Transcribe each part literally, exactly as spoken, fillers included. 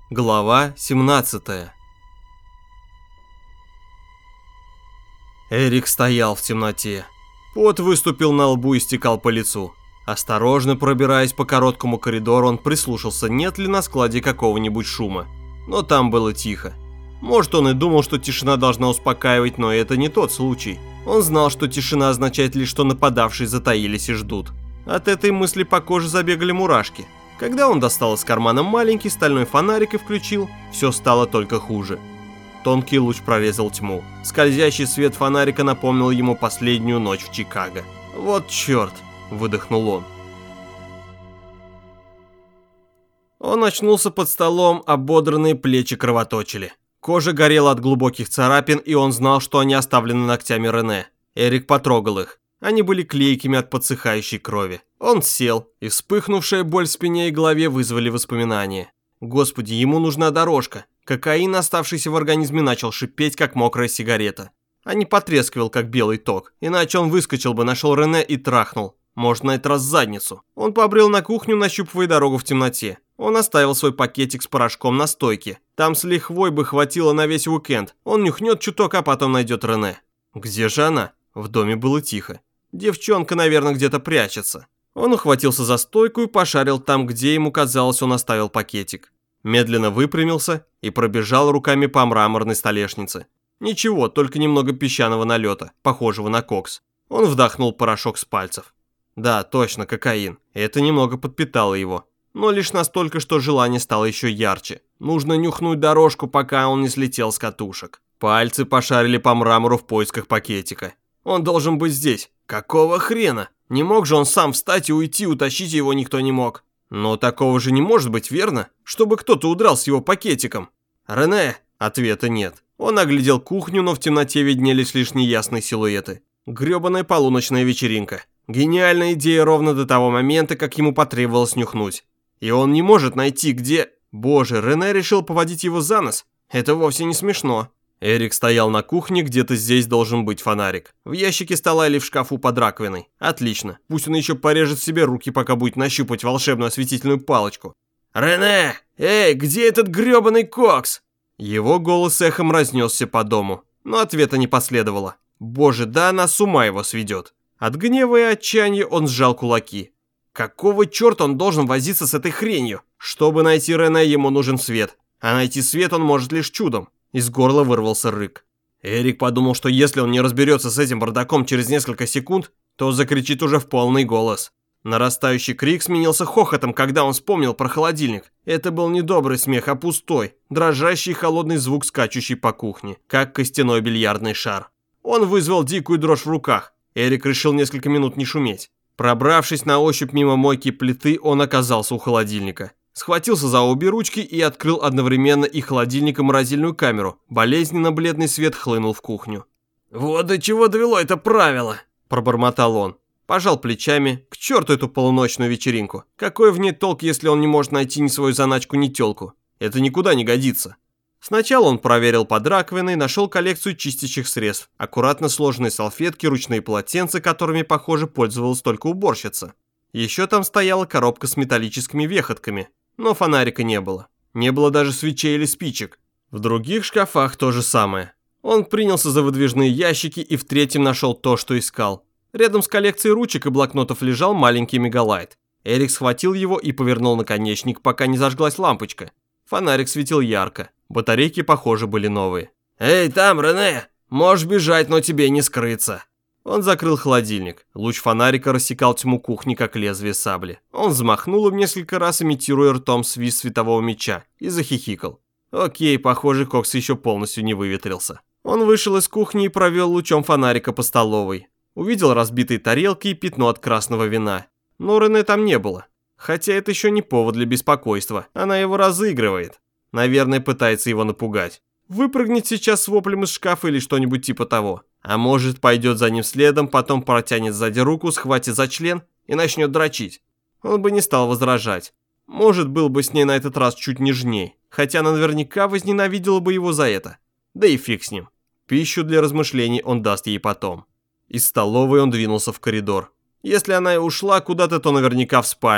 Глава семнадцатая. Эрик стоял в темноте. Пот выступил на лбу и стекал по лицу. Осторожно пробираясь по короткому коридору, он прислушался, нет ли на складе какого-нибудь шума. Но там было тихо. Может, он и думал, что тишина должна успокаивать, но это не тот случай. Он знал, что тишина означает лишь, что нападавшие затаились и ждут. От этой мысли по коже забегали мурашки. Когда он достал из кармана маленький стальной фонарик и включил, все стало только хуже. Тонкий луч прорезал тьму. Скользящий свет фонарика напомнил ему последнюю ночь в Чикаго. «Вот черт!» – выдохнул он. Он очнулся под столом, ободранные плечи кровоточили. Кожа горела от глубоких царапин, и он знал, что они оставлены ногтями Рене. Эрик потрогал их. Они были клейкими от подсыхающей крови. Он сел, и вспыхнувшая боль в спине и голове вызвали воспоминания. Господи, ему нужна дорожка. Кокаин, оставшийся в организме, начал шипеть, как мокрая сигарета. А не потрескивал, как белый ток. Иначе он выскочил бы, нашел Рене и трахнул. Может, на этот раз задницу. Он побрел на кухню, нащупывая дорогу в темноте. Он оставил свой пакетик с порошком на стойке. Там с лихвой бы хватило на весь уикенд. Он нюхнет чуток, а потом найдет Рене. Где же она? В доме было тихо. Девчонка, наверное, где-то прячется. Он ухватился за стойку и пошарил там, где ему казалось, он оставил пакетик. Медленно выпрямился и пробежал руками по мраморной столешнице. Ничего, только немного песчаного налета, похожего на кокс. Он вдохнул порошок с пальцев. Да, точно, кокаин. Это немного подпитало его. Но лишь настолько, что желание стало еще ярче. Нужно нюхнуть дорожку, пока он не слетел с катушек. Пальцы пошарили по мрамору в поисках пакетика. Он должен быть здесь. Какого хрена? Не мог же он сам встать и уйти, утащить его никто не мог. Но такого же не может быть, верно? Чтобы кто-то удрал с его пакетиком. Рене? Ответа нет. Он оглядел кухню, но в темноте виднелись лишь неясные силуэты. Грёбаная полуночная вечеринка. Гениальная идея ровно до того момента, как ему потребовалось нюхнуть. И он не может найти, где... Боже, Рене решил поводить его за нос? Это вовсе не смешно. Эрик стоял на кухне, где-то здесь должен быть фонарик. В ящике стола или в шкафу под раковиной. Отлично. Пусть он еще порежет себе руки, пока будет нащупать волшебную осветительную палочку. «Рене! Эй, где этот грёбаный кокс?» Его голос эхом разнесся по дому. Но ответа не последовало. Боже, да она с ума его сведет. От гнева и отчаяния он сжал кулаки. Какого черта он должен возиться с этой хренью? Чтобы найти Рене, ему нужен свет. А найти свет он может лишь чудом. Из горла вырвался рык. Эрик подумал, что если он не разберется с этим бардаком через несколько секунд, то закричит уже в полный голос. Нарастающий крик сменился хохотом, когда он вспомнил про холодильник. Это был не добрый смех, а пустой, дрожащий и холодный звук, скачущий по кухне, как костяной бильярдный шар. Он вызвал дикую дрожь в руках. Эрик решил несколько минут не шуметь. Пробравшись на ощупь мимо мойки плиты, он оказался у холодильника. Схватился за обе ручки и открыл одновременно и холодильник, и морозильную камеру. Болезненно бледный свет хлынул в кухню. «Вот до чего довело это правило!» – пробормотал он. Пожал плечами. К черту эту полуночную вечеринку. Какой в ней толк, если он не может найти ни свою заначку, ни тёлку? Это никуда не годится. Сначала он проверил под раковиной, нашел коллекцию чистящих средств, аккуратно сложенные салфетки, ручные полотенца, которыми, похоже, пользовалась только уборщица. Еще там стояла коробка с металлическими вехотками. Но фонарика не было. Не было даже свечей или спичек. В других шкафах то же самое. Он принялся за выдвижные ящики и в третьем нашел то, что искал. Рядом с коллекцией ручек и блокнотов лежал маленький мегалайт. Эрик схватил его и повернул наконечник, пока не зажглась лампочка. Фонарик светил ярко. Батарейки, похоже, были новые. «Эй, там, Рене! Можешь бежать, но тебе не скрыться!» Он закрыл холодильник. Луч фонарика рассекал тьму кухни, как лезвие сабли. Он взмахнул им несколько раз, имитируя ртом свист светового меча, и захихикал. Окей, похоже, кокс еще полностью не выветрился. Он вышел из кухни и провел лучом фонарика по столовой. Увидел разбитые тарелки и пятно от красного вина. Но Рене там не было. Хотя это еще не повод для беспокойства. Она его разыгрывает. Наверное, пытается его напугать. Выпрыгнет сейчас с воплем из шкафа или что-нибудь типа того. А может, пойдет за ним следом, потом протянет сзади руку, схватит за член и начнет дрочить. Он бы не стал возражать. Может, был бы с ней на этот раз чуть нежней, хотя она наверняка возненавидела бы его за это. Да и фиг с ним. Пищу для размышлений он даст ей потом. Из столовой он двинулся в коридор. Если она и ушла куда-то, то наверняка в спальню.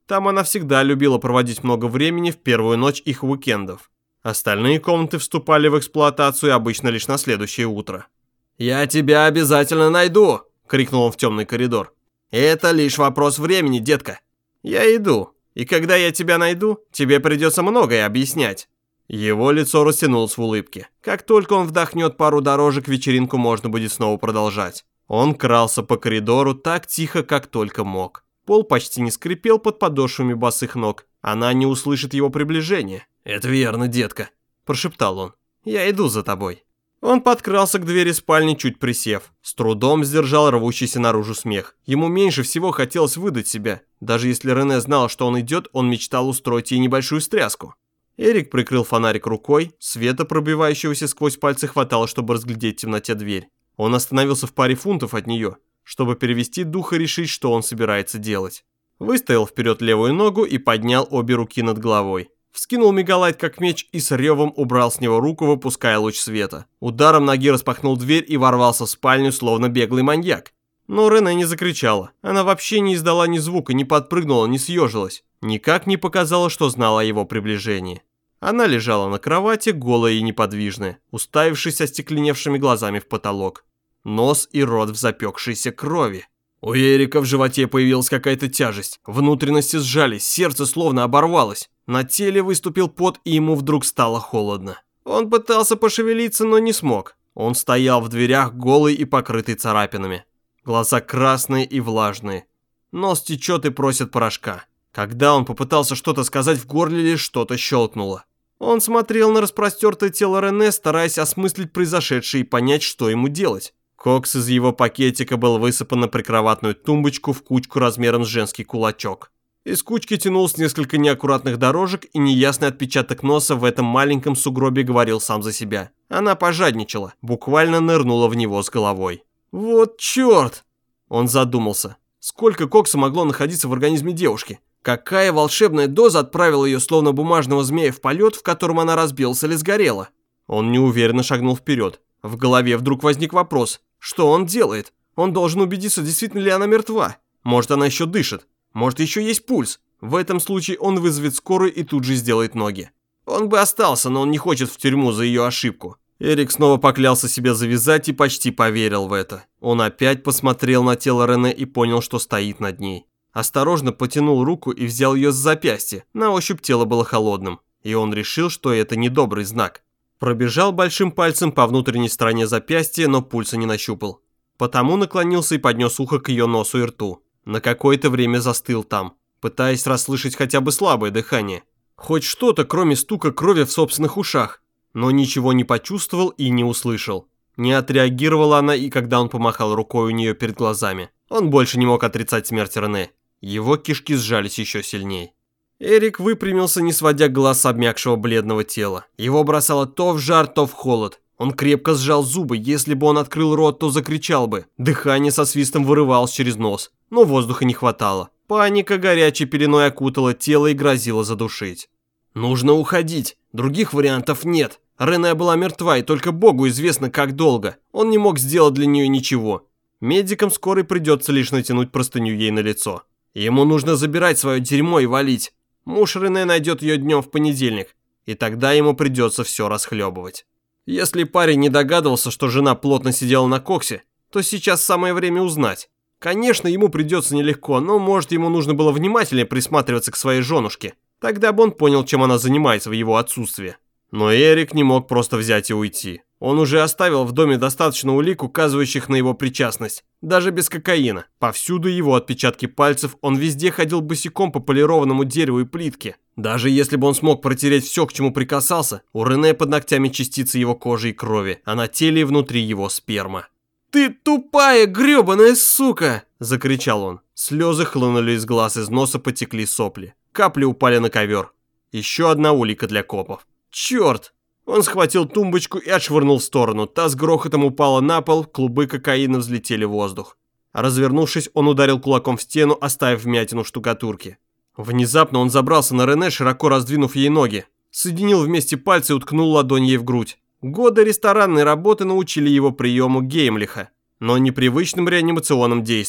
Там она всегда любила проводить много времени в первую ночь их уикендов. Остальные комнаты вступали в эксплуатацию обычно лишь на следующее утро. «Я тебя обязательно найду!» – крикнул он в темный коридор. «Это лишь вопрос времени, детка. Я иду, и когда я тебя найду, тебе придется многое объяснять». Его лицо растянулось в улыбке. Как только он вдохнет пару дорожек, вечеринку можно будет снова продолжать. Он крался по коридору так тихо, как только мог. Пол почти не скрипел под подошвами босых ног. Она не услышит его приближения. «Это верно, детка», – прошептал он. «Я иду за тобой». Он подкрался к двери спальни, чуть присев. С трудом сдержал рвущийся наружу смех. Ему меньше всего хотелось выдать себя. Даже если Рене знала, что он идет, он мечтал устроить ей небольшую стряску. Эрик прикрыл фонарик рукой. Света, пробивающегося сквозь пальцы, хватало, чтобы разглядеть в темноте дверь. Он остановился в паре фунтов от нее, чтобы перевести дух и решить, что он собирается делать. Выставил вперед левую ногу и поднял обе руки над головой. Вскинул мегалайт как меч и с ревом убрал с него руку, выпуская луч света. Ударом ноги распахнул дверь и ворвался в спальню, словно беглый маньяк. Но Рене не закричала. Она вообще не издала ни звука, не подпрыгнула, не съежилась. Никак не показала, что знала о его приближении. Она лежала на кровати, голая и неподвижная, уставившись остекленевшими глазами в потолок. Нос и рот в запекшейся крови. У Эрика в животе появилась какая-то тяжесть. Внутренности сжались, сердце словно оборвалось. На теле выступил пот, и ему вдруг стало холодно. Он пытался пошевелиться, но не смог. Он стоял в дверях, голый и покрытый царапинами. Глаза красные и влажные. Нос течет и просит порошка. Когда он попытался что-то сказать, в горле лишь что-то щелкнуло. Он смотрел на распростертое тело Рене, стараясь осмыслить произошедшее и понять, что ему делать. Кокс из его пакетика был высыпан на прикроватную тумбочку в кучку размером с женский кулачок. Из кучки тянулось несколько неаккуратных дорожек, и неясный отпечаток носа в этом маленьком сугробе говорил сам за себя. Она пожадничала, буквально нырнула в него с головой. «Вот черт!» Он задумался. Сколько кокса могло находиться в организме девушки? Какая волшебная доза отправила ее, словно бумажного змея, в полет, в котором она разбилась или сгорела? Он неуверенно шагнул вперед. В голове вдруг возник вопрос. Что он делает? Он должен убедиться, действительно ли она мертва. Может, она еще дышит. Может, еще есть пульс. В этом случае он вызовет скорую и тут же сделает ноги. Он бы остался, но он не хочет в тюрьму за ее ошибку. Эрик снова поклялся себе завязать и почти поверил в это. Он опять посмотрел на тело Рене и понял, что стоит над ней. Осторожно потянул руку и взял ее с запястья. На ощупь тело было холодным. И он решил, что это недобрый знак. Пробежал большим пальцем по внутренней стороне запястья, но пульса не нащупал. Потому наклонился и поднес ухо к ее носу и рту. На какое-то время застыл там, пытаясь расслышать хотя бы слабое дыхание. Хоть что-то, кроме стука крови в собственных ушах. Но ничего не почувствовал и не услышал. Не отреагировала она, и когда он помахал рукой у нее перед глазами. Он больше не мог отрицать смерть Рене. Его кишки сжались еще сильней. Эрик выпрямился, не сводя глаз с обмякшего бледного тела. Его бросало то в жар, то в холод. Он крепко сжал зубы, если бы он открыл рот, то закричал бы. Дыхание со свистом вырывалось через нос, но воздуха не хватало. Паника горячей пеленой окутала тело и грозила задушить. Нужно уходить, других вариантов нет. Рене была мертва, и только Богу известно, как долго. Он не мог сделать для нее ничего. Медикам скорой придется лишь натянуть простыню ей на лицо. Ему нужно забирать свое дерьмо и валить. Муж Рене найдет ее днем в понедельник, и тогда ему придется все расхлебывать. Если парень не догадывался, что жена плотно сидела на коксе, то сейчас самое время узнать. Конечно, ему придется нелегко, но может ему нужно было внимательнее присматриваться к своей женушке. Тогда бы он понял, чем она занимается в его отсутствие. Но Эрик не мог просто взять и уйти. Он уже оставил в доме достаточно улик, указывающих на его причастность. Даже без кокаина. Повсюду его отпечатки пальцев, он везде ходил босиком по полированному дереву и плитке. Даже если бы он смог протереть все, к чему прикасался, у Рене под ногтями частицы его кожи и крови, а на теле и внутри его сперма. «Ты тупая гребаная сука!» – закричал он. Слезы хлынули из глаз, из носа потекли сопли. Капли упали на ковер. Еще одна улика для копов. Черт! Он схватил тумбочку и отшвырнул в сторону. Та с грохотом упала на пол, клубы кокаина взлетели в воздух. Развернувшись, он ударил кулаком в стену, оставив вмятину в штукатурке. Внезапно он забрался на Рене, широко раздвинув ей ноги. Соединил вместе пальцы и уткнул ладонь ей в грудь. Годы ресторанной работы научили его приему Геймлиха, но непривычным реанимационным действиям.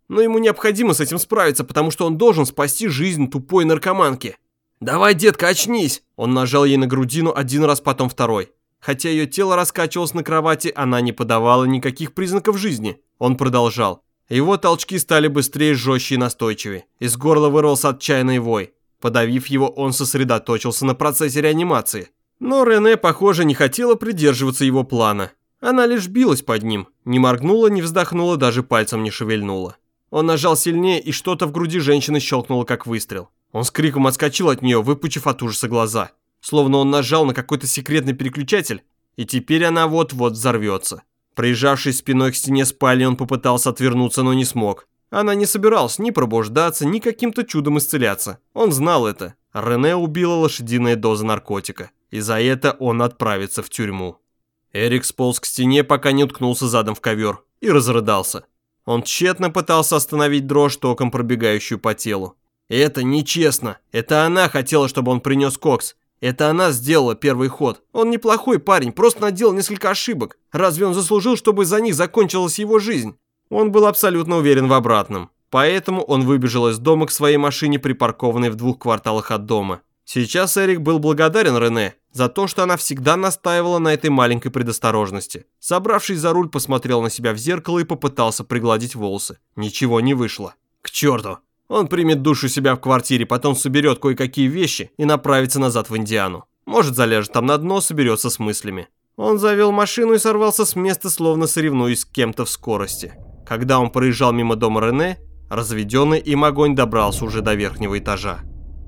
но ему необходимо с этим справиться, потому что он должен спасти жизнь тупой наркоманки. «Давай, детка, очнись!» Он нажал ей на грудину один раз, потом второй. Хотя ее тело раскачивалось на кровати, она не подавала никаких признаков жизни. Он продолжал. Его толчки стали быстрее, жестче и настойчивее. Из горла вырвался отчаянный вой. Подавив его, он сосредоточился на процессе реанимации. Но Рене, похоже, не хотела придерживаться его плана. Она лишь билась под ним, не моргнула, не вздохнула, даже пальцем не шевельнула. Он нажал сильнее, и что-то в груди женщины щелкнуло, как выстрел. Он с криком отскочил от нее, выпучив от ужаса глаза. Словно он нажал на какой-то секретный переключатель, и теперь она вот-вот взорвется. Прижавшись спиной к стене спальни, он попытался отвернуться, но не смог. Она не собиралась ни пробуждаться, ни каким-то чудом исцеляться. Он знал это. Рене убила лошадиная доза наркотика, и за это он отправится в тюрьму. Эрик сполз к стене, пока не уткнулся задом в ковер, и разрыдался. Он тщетно пытался остановить дрожь, током пробегающую по телу. Это нечестно. Это она хотела, чтобы он принес кокс. Это она сделала первый ход. Он неплохой парень, просто наделал несколько ошибок. Разве он заслужил, чтобы за них закончилась его жизнь? Он был абсолютно уверен в обратном. Поэтому он выбежал из дома к своей машине, припаркованной в двух кварталах от дома. Сейчас Эрик был благодарен Рене за то, что она всегда настаивала на этой маленькой предосторожности. Собравшись за руль, посмотрел на себя в зеркало и попытался пригладить волосы. Ничего не вышло. К черту. Он примет душ у себя в квартире, потом соберет кое-какие вещи и направится назад в Индиану. Может, заляжет там на дно, соберется с мыслями. Он завел машину и сорвался с места, словно соревнуясь с кем-то в скорости. Когда он проезжал мимо дома Рене, разведенный им огонь добрался уже до верхнего этажа.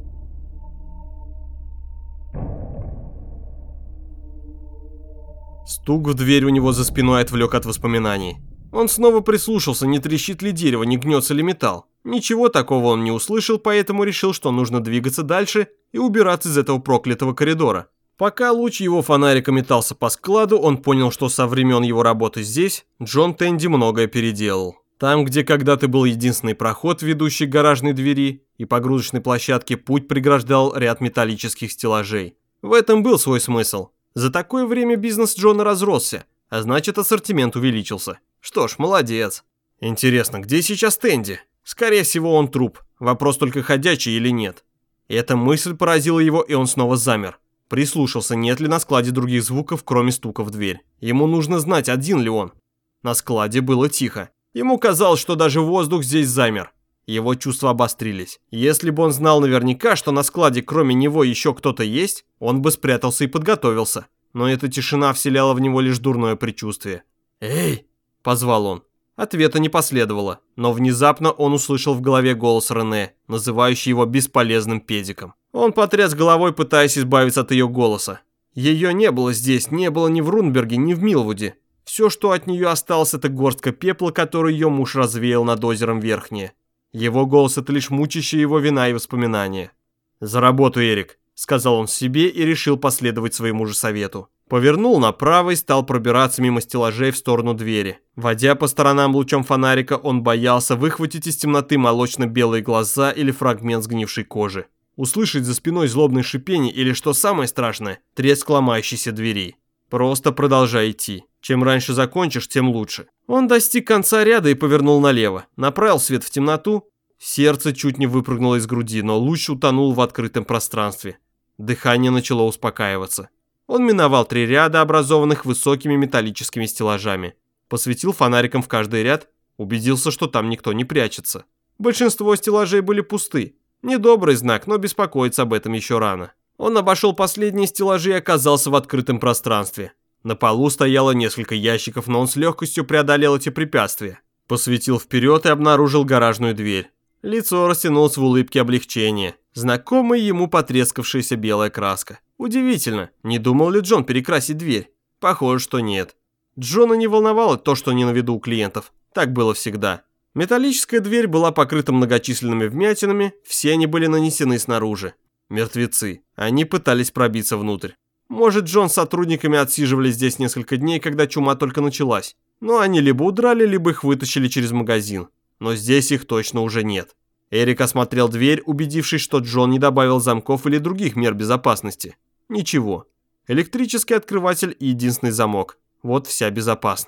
Стук в дверь у него за спиной отвлек от воспоминаний. Он снова прислушался, не трещит ли дерево, не гнется ли металл. Ничего такого он не услышал, поэтому решил, что нужно двигаться дальше и убираться из этого проклятого коридора. Пока луч его фонарика метался по складу, он понял, что со времен его работы здесь Джон Тенди многое переделал. Там, где когда-то был единственный проход, ведущий к гаражной двери и погрузочной площадке, путь преграждал ряд металлических стеллажей. В этом был свой смысл. За такое время бизнес Джона разросся, а значит, ассортимент увеличился. Что ж, молодец. Интересно, где сейчас Тенди? Скорее всего, он труп. Вопрос только, ходячий или нет. Эта мысль поразила его, и он снова замер. Прислушался, нет ли на складе других звуков, кроме стука в дверь. Ему нужно знать, один ли он. На складе было тихо. Ему казалось, что даже воздух здесь замер. Его чувства обострились. Если бы он знал наверняка, что на складе кроме него еще кто-то есть, он бы спрятался и подготовился. Но эта тишина вселяла в него лишь дурное предчувствие. «Эй!» – позвал он. Ответа не последовало, но внезапно он услышал в голове голос Рене, называющий его бесполезным педиком. Он потряс головой, пытаясь избавиться от ее голоса. Ее не было здесь, не было ни в Рунберге, ни в Милвуде. Все, что от нее осталось, это горстка пепла, который ее муж развеял над озером Верхнее. Его голос – это лишь мучащая его вина и воспоминания. «За работу, Эрик», – сказал он себе и решил последовать своему же совету. Повернул направо и стал пробираться мимо стеллажей в сторону двери. Водя по сторонам лучом фонарика, он боялся выхватить из темноты молочно-белые глаза или фрагмент сгнившей кожи. Услышать за спиной злобное шипение или, что самое страшное, треск ломающейся двери. Просто продолжай идти. Чем раньше закончишь, тем лучше. Он достиг конца ряда и повернул налево. Направил свет в темноту. Сердце чуть не выпрыгнуло из груди, но луч утонул в открытом пространстве. Дыхание начало успокаиваться. Он миновал три ряда, образованных высокими металлическими стеллажами. Посветил фонариком в каждый ряд, убедился, что там никто не прячется. Большинство стеллажей были пусты. Недобрый знак, но беспокоиться об этом еще рано. Он обошел последние стеллажи и оказался в открытом пространстве. На полу стояло несколько ящиков, но он с легкостью преодолел эти препятствия. Посветил вперед и обнаружил гаражную дверь. Лицо растянулось в улыбке облегчения. Знакомая ему потрескавшаяся белая краска. Удивительно, не думал ли Джон перекрасить дверь? Похоже, что нет. Джона не волновало то, что не на виду у клиентов. Так было всегда. Металлическая дверь была покрыта многочисленными вмятинами, все они были нанесены снаружи. Мертвецы. Они пытались пробиться внутрь. Может, Джон с сотрудниками отсиживали здесь несколько дней, когда чума только началась. Но они либо удрали, либо их вытащили через магазин. Но здесь их точно уже нет. Эрик осмотрел дверь, убедившись, что Джон не добавил замков или других мер безопасности. Ничего. Электрический открыватель и единственный замок. Вот вся безопасность.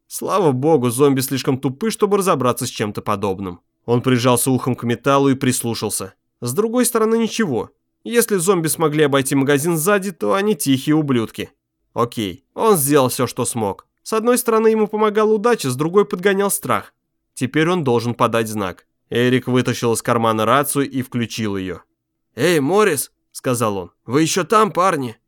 Слава богу, зомби слишком тупы, чтобы разобраться с чем-то подобным. Он прижался ухом к металлу и прислушался. С другой стороны, ничего. Если зомби смогли обойти магазин сзади, то они тихие ублюдки. Окей, он сделал все, что смог. С одной стороны, ему помогала удача, с другой подгонял страх. Теперь он должен подать знак. Эрик вытащил из кармана рацию и включил ее. «Эй, Моррис», — сказал он, — «вы еще там, парни?»